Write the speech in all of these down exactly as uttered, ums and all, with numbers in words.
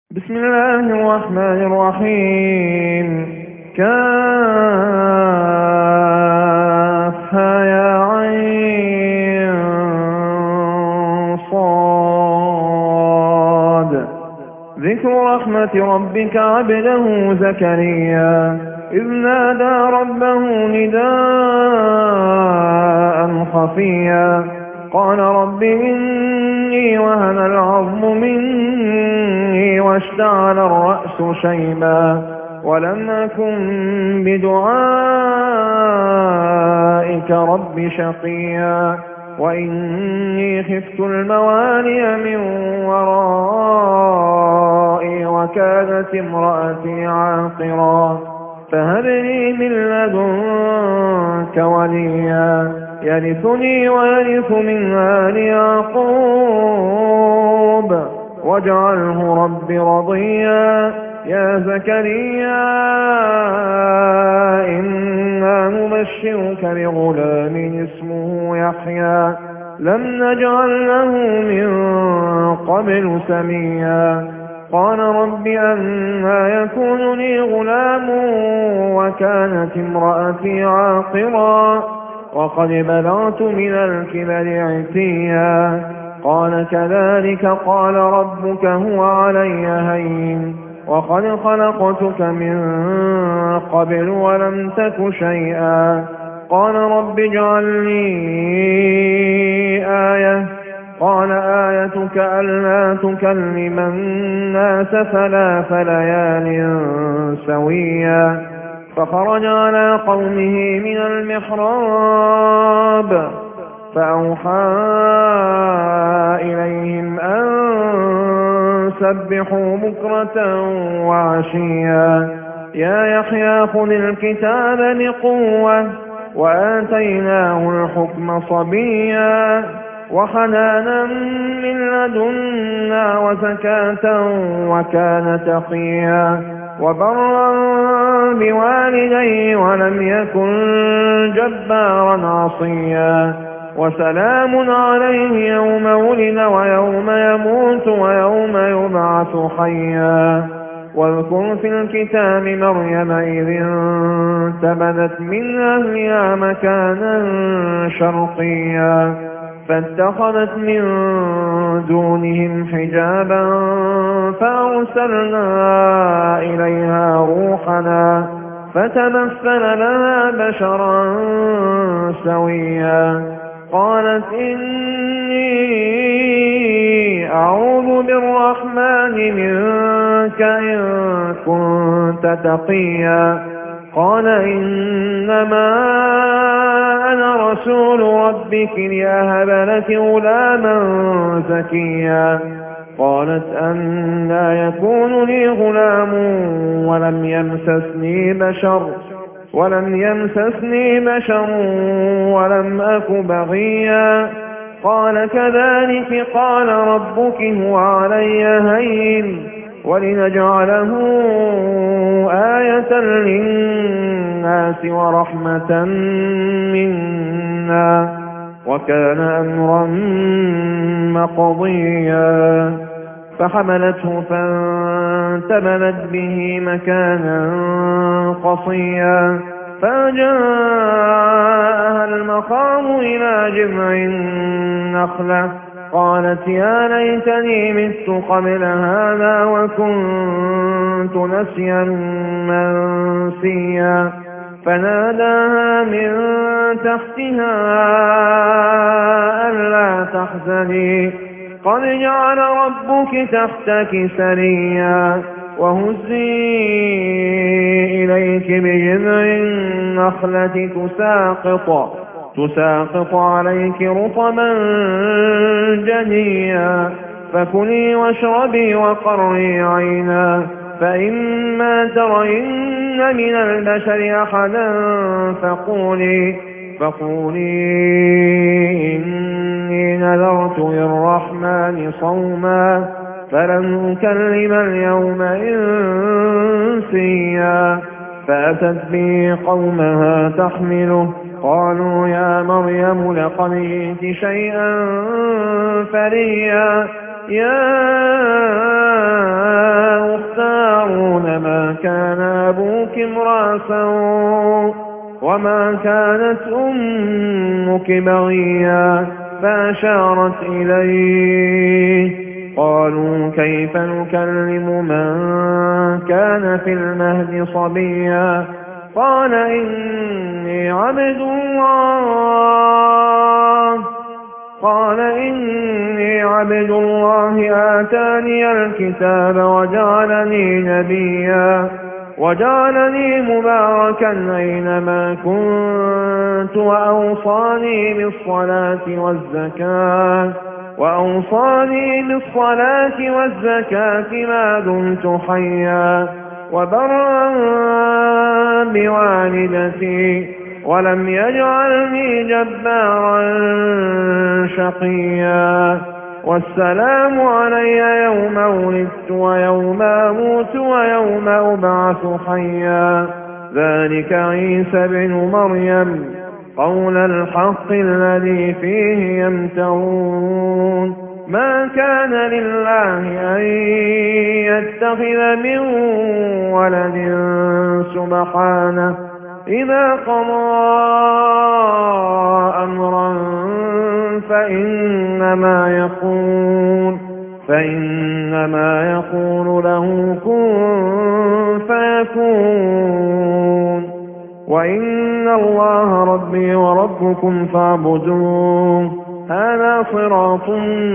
بسم الله الرحمن الرحيم. كافها يا عين صاد. ذكر رحمة ربك عبده زكريا إذ نادى ربه نداء خفيا قال رب إني وهن العظم مني واشتعل الرأس شيبا ولم أكن بدعائك رب شقيا وإني خفت الموالي من ورائي وكانت امرأتي عاقرا فهب لي من لدنك وليا يرثني ويرث من آل يعقوب واجعله رب رضيا. يا زكريا إنا نبشرك بغلام اسمه يحيى لم نجعل له من قبل سميا قال رب أنى يكون لي غلام وكانت امرأتي عاقرا وقد بلغت من الكبر عتيا قال كذلك قال ربك هو علي هين وقد خلقتك من قبل ولم تك شيئا قال رب اجعل لي آية قال آيتك ألا تكلم الناس ثلاث ليال سويا فخرج على قومه من المحراب فأوحى إليهم أن سبحوا بكرة وعشيا يا يحيى خذ الكتاب بقوة وآتيناه الحكم صبيا وحنانا من لدنا وزكاة وكان تقيا وبرا بوالديه ولم يكن جبارا عصيا وسلام عليه يوم ولد ويوم يموت ويوم يبعث حيا واذكر في الكتاب مريم إذ انتبذت من أهلها مكانا شرقيا فاتخذت من دونهم حجابا فأرسلنا إليها روحنا فتمثل لها بشرا سويا قالت إني أعوذ بالرحمن منك إن كنت تقيا قال إنما أنا رسول ربك لأهب لك غلاما زكيا قالت أنى يكون لي غلام ولم يمسسني بشر ولم يمسسني بشر ولم أك بغيا قال كذلك قال ربك هو علي هين ولنجعله آية للناس ورحمة منا وكان أمرا مقضيا فحملته فانتبذت به مكانا قصيا فجاءها المخاض إلى جذع النخلة قالت يا ليتني مت قبل هذا وكنت نسيا منسيا فناداها من تحتها ألا تحزني قد جعل ربك تحتك سريا وهزي إليك بجذع النخلة تساقط تساقط عليك رطبا جنيا فكلي واشربي وقري عينا فإما ترين من البشر أحدا فقولي فقولي إني نذرت للرحمن صوما فلن أكلم اليوم إنسيا فأتت به قومها تحمله قالوا يا مريم لقد جئت شيئا فريا يا كان أبوك امرأ سوء وما كانت أمك بغيا فأشارت إليه. قالوا كيف نكلم من كان في المهد صبيا قال إني عبد الله قال إني عبد الله آتاني الكتاب وجعلني نبيا وجعلني مباركا أينما كنت وأوصاني بالصلاة والزكاة وأوصاني بالصلاة والزكاة ما دمت حيا وبرا بوالدتي ولم يجعلني جبارا شقيا والسلام علي يوم ولدت ويوم أموت ويوم أبعث حيا ذلك عيسى بن مريم قول الحق الذي فيه يمترون ما كان لله أن يتخذ من ولد سبحانه إذا قضى أمرا فإنما يقول فإنما يقول له كن فيكون وإن الله ربي وربكم فاعبدوه هذا صراط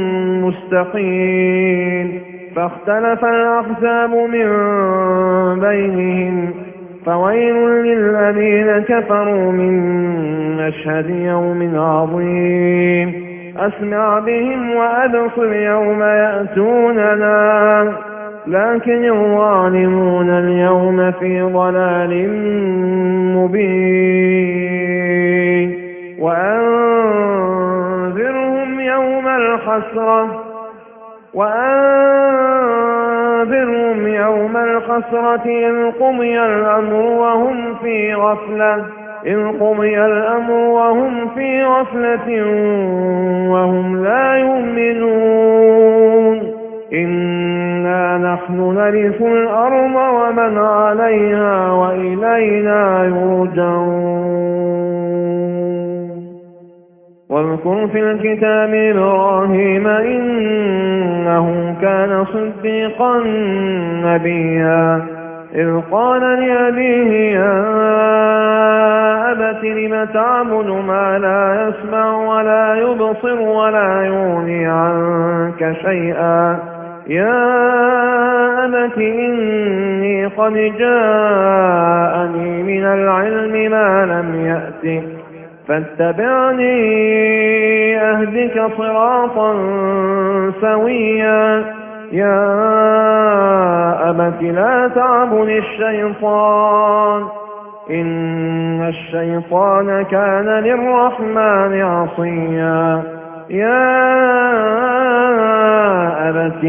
مستقيم. فاختلف الأحزاب من بينهم فويل للذين كفروا من مشهد يوم عظيم أسمع بهم وأبصر يوم يأتوننا لكن الظالمون اليوم في ضلال مبين. وأنذرهم يوم الحسرة وأنذرهم يوم الحسرة إذ قضي الأمر وهم في غفلة إذ قضي الأمر وهم في غفلة وهم لا يؤمنون إنا نحن نرث الأرض ومن عليها وإلينا يرجعون. واذكر في الكتاب إبراهيم إنه كان صديقا نبيا إذ قال لأبيه يا أبت لم تعبد ما لا يسمع ولا يبصر ولا يغني عنك شيئا يا أبت إني قد جاءني من العلم ما لم يأتك فاتبعني أهدك صراطا سويا يا أبت لا تعبد الشيطان إن الشيطان كان للرحمن عصيا يا أبت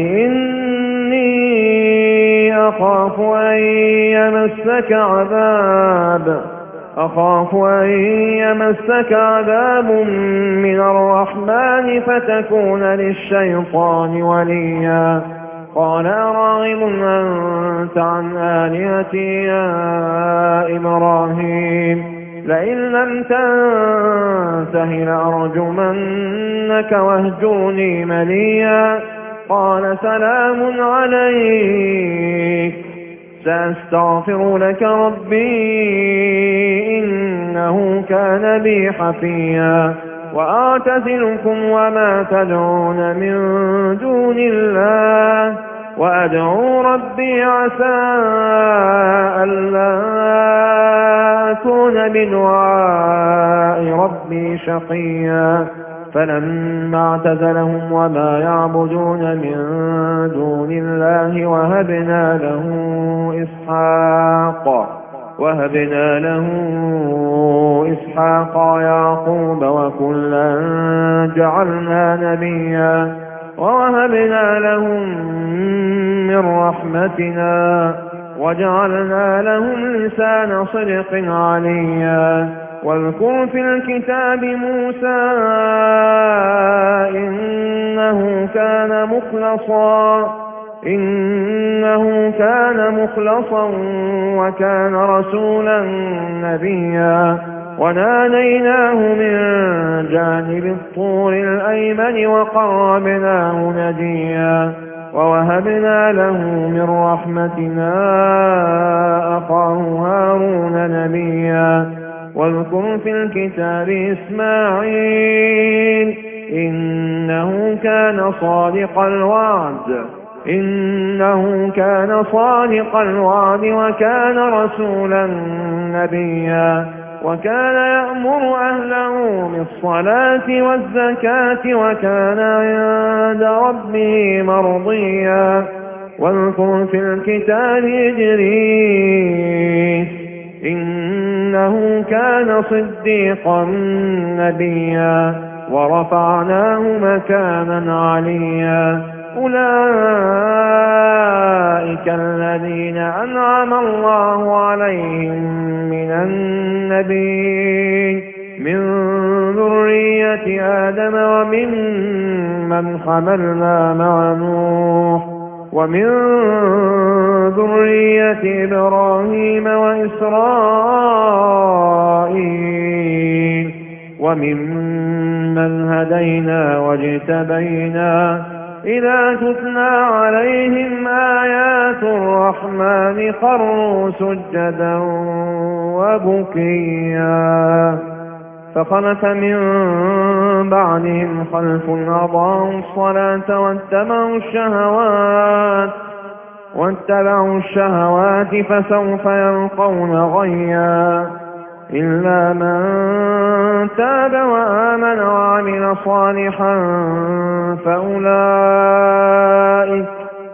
إني أخاف أن يمسك عذاب أخاف أن يمسك عذاب من الرحمن فتكون للشيطان وليا قال أراغب أنت عن آلهتي يا إبراهيم لئن لم تنته لأرجمنك واهجرني مليا قال سلام عليك سأستغفر لك ربي إنه كان بي حفيا وأعتزلكم وما تدعون من دون الله وأدعو ربي عسى ألا أكون بدعاء ربي شقيا فلما اعتزلهم وما يعبدون من دون الله وهبنا له إسحاق وهبنا له إسحاق ويعقوب وكلا جعلنا نبيا ووهبنا لهم من رحمتنا وجعلنا لهم لسان صدق عليا واذكر في الكتاب موسى إنه كان مخلصا إنه كان مخلصا وكان رسولا نبيا وناديناه من جانب الطور الأيمن وقربناه نجيا ووهبنا له من رحمتنا أخاه هارون نبيا واذكر في الكتاب إسماعيل إنه كان صادق الوعد إنه كان صادق الوعد وكان رسولا نبيا وكان يأمر أهله بالصلاة والزكاة وكان عند ربه مرضيا واذكر في الكتاب إدريس إنه كان صديقا نبيا ورفعناه مكانا عليا أولئك الذين أنعم الله عليهم من النبيين من ذرية آدم ومن من حملنا مع نوح ومن ذرية إبراهيم وإسرائيل وممن هدينا واجتبينا إذا تتلى عليهم آيات الرحمن خروا سجدا وبكيا فخلف من بعدهم خلف أضاعوا الصلاة واتبعوا الشهوات واتبعوا الشهوات فسوف يلقون غيا إلا من تاب وآمن وعمل صالحا فأولئك,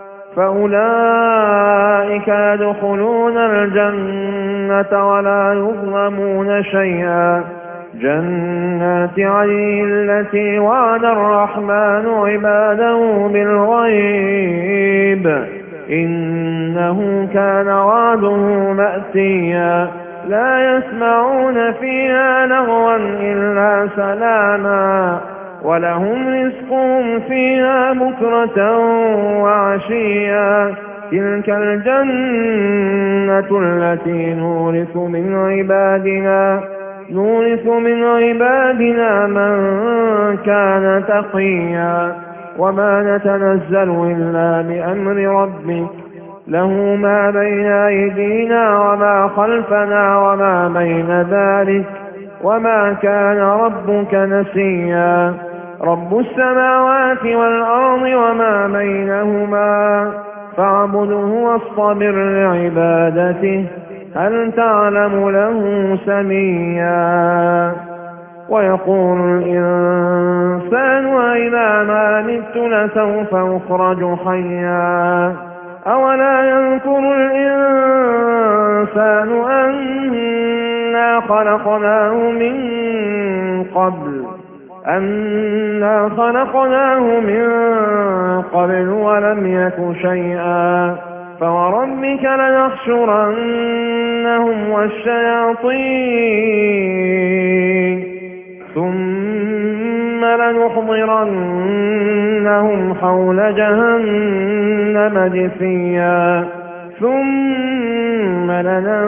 فأولئك يدخلون الجنة ولا يظلمون شيئا جنات عدن التي وعد الرحمن عباده بالغيب إنه كان وعده مأتيا لا يسمعون فيها لغوا إلا سلاما ولهم رزقهم فيها بكرة وعشيا تلك الجنة التي نورث من عبادنا نورث من عبادنا من كان تقيا وما نتنزل إلا بأمر ربك له ما بين أيدينا وما خلفنا وما بين ذلك وما كان ربك نسيا رب السماوات والأرض وما بينهما فاعبده واصطبر لعبادته هل تعلم له سميا ويقول الإنسان وإذا ما مت لسوف أخرج حيا أولا يذكر الإنسان أنا خلقناه من قبل أنا خلقناه من قبل ولم يك شيئا فوربك لنحشرنهم والشياطين ثم لنحضرنهم حول جهنم جثيا ثم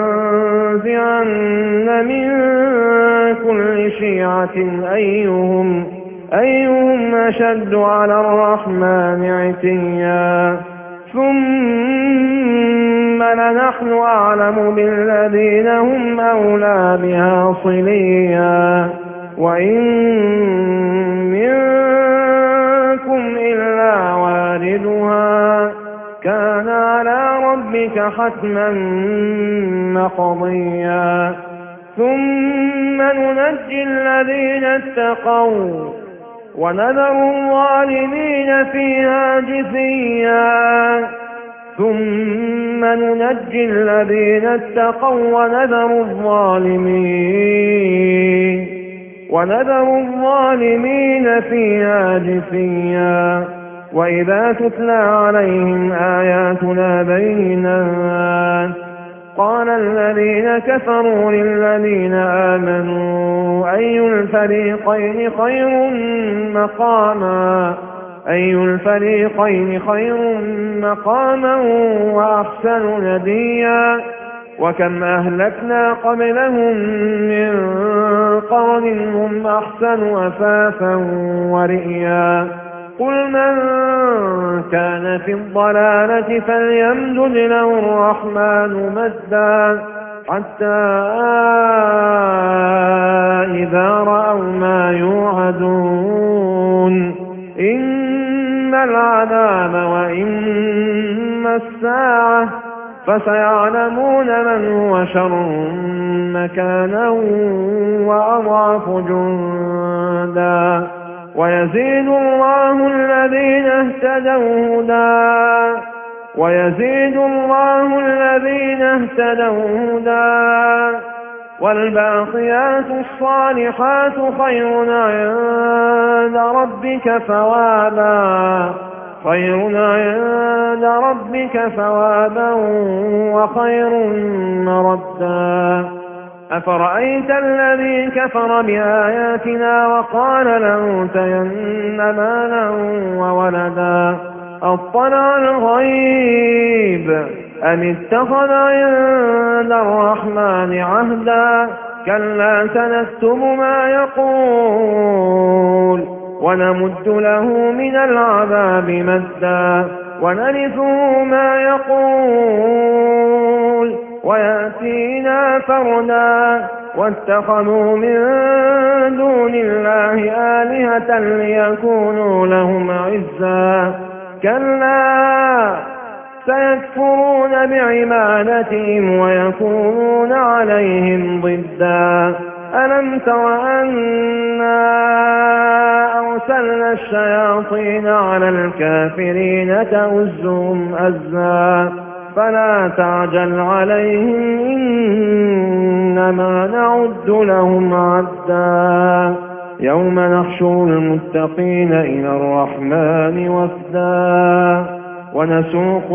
لننزعن من كل شيعة أيهم, أيهم أشد على الرحمن عتيا ثم لنحن أعلم بالذين هم أولى بها صليا وإن منكم إلا واردها كان على ربك حتما مقضيا ثم ننجي الذين اتقوا ونذر الظالمين فيها جثيا ثم ننجي الذين اتقوا ونذر الظالمين ونذر الظالمين فيها جثيا وإذا تتلى عليهم آياتنا بينات قال الذين كفروا للذين آمنوا أي الفريقين خير مقاما أي الفريقين خير مقاما وأحسن نديا وكم أهلكنا قبلهم من قرن هم أحسن أثاثا ورئيا قل من كان في الضلالة فليمدد له الرحمن مدا حتى إذا رأوا ما يوعدون إما العذاب وإما الساعة فسيعلمون من هو شر مكانا وأضعف جندا ويزيد الله الذين اهتدوا هدى ويزيد الله الذين اهتدوا هدى والباقيات الصالحات خير عند ربك ثوابا خير عند ربك ثوابا وخير مردا أفرأيت الذي كفر بآياتنا وقال لأوتين مالا وولدا أطلع الغيب أم اتخذ عند الرحمن عهدا كلا سنكتب ما يقول ونمد له من العذاب مدا ونرثه ما يقول ويأتينا فردا واتخذوا من دون الله آلهة ليكونوا لهم عزا كلا سيكفرون بعبادتهم ويكونون عليهم ضدا ألم تر أنا أرسلنا الشياطين على الكافرين تؤزهم أزا فلا تعجل عليهم إنما نعد لهم عدا يوم نحشر المتقين إلى الرحمن وفدا ونسوق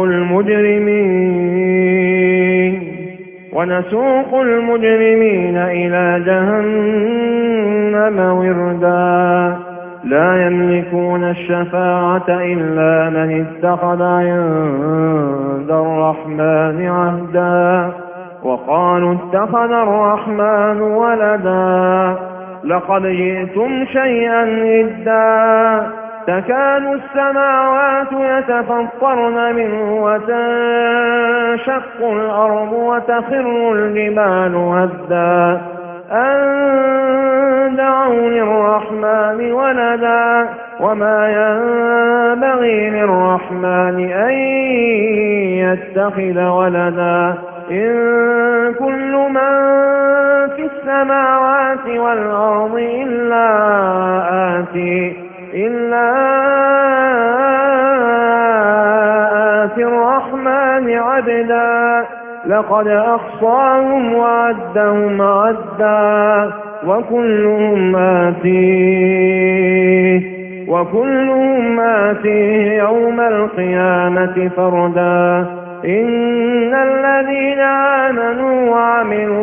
المجرمين ونسوق المجرمين إلى جهنم وردا لا يملكون الشفاعة إلا من اتخذ عند الرحمن عهدا وقالوا اتخذ الرحمن ولدا لقد جئتم شيئا إدا تكاد السماوات يتفطرن منه وتنشق الأرض وتخر الجبال هدا أن دعوا للرحمن ولدا وما ينبغي للرحمن أن يتخذ ولدا إن كل من في السماوات والأرض إلا آتي إلا آتي الرحمن عبدا لقد أحصاهم وعدهم عدا وكلهم آتيه وكلهم آتيه يوم القيامة فردا إن الذين آمنوا وعملوا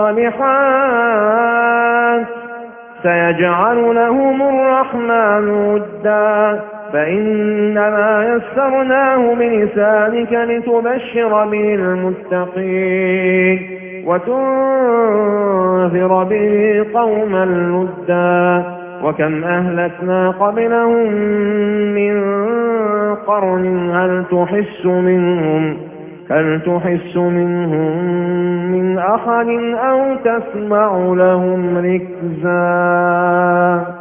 الصالحات سيجعل لهم الرحمن ودا فإنما يسرناه بلسانك لتبشر به المتقين وتنذر به قوما لدا وكم أهلكنا قبلهم من قرن هل تحس منهم هل تحس منهم من أحد أو تسمع لهم ركزا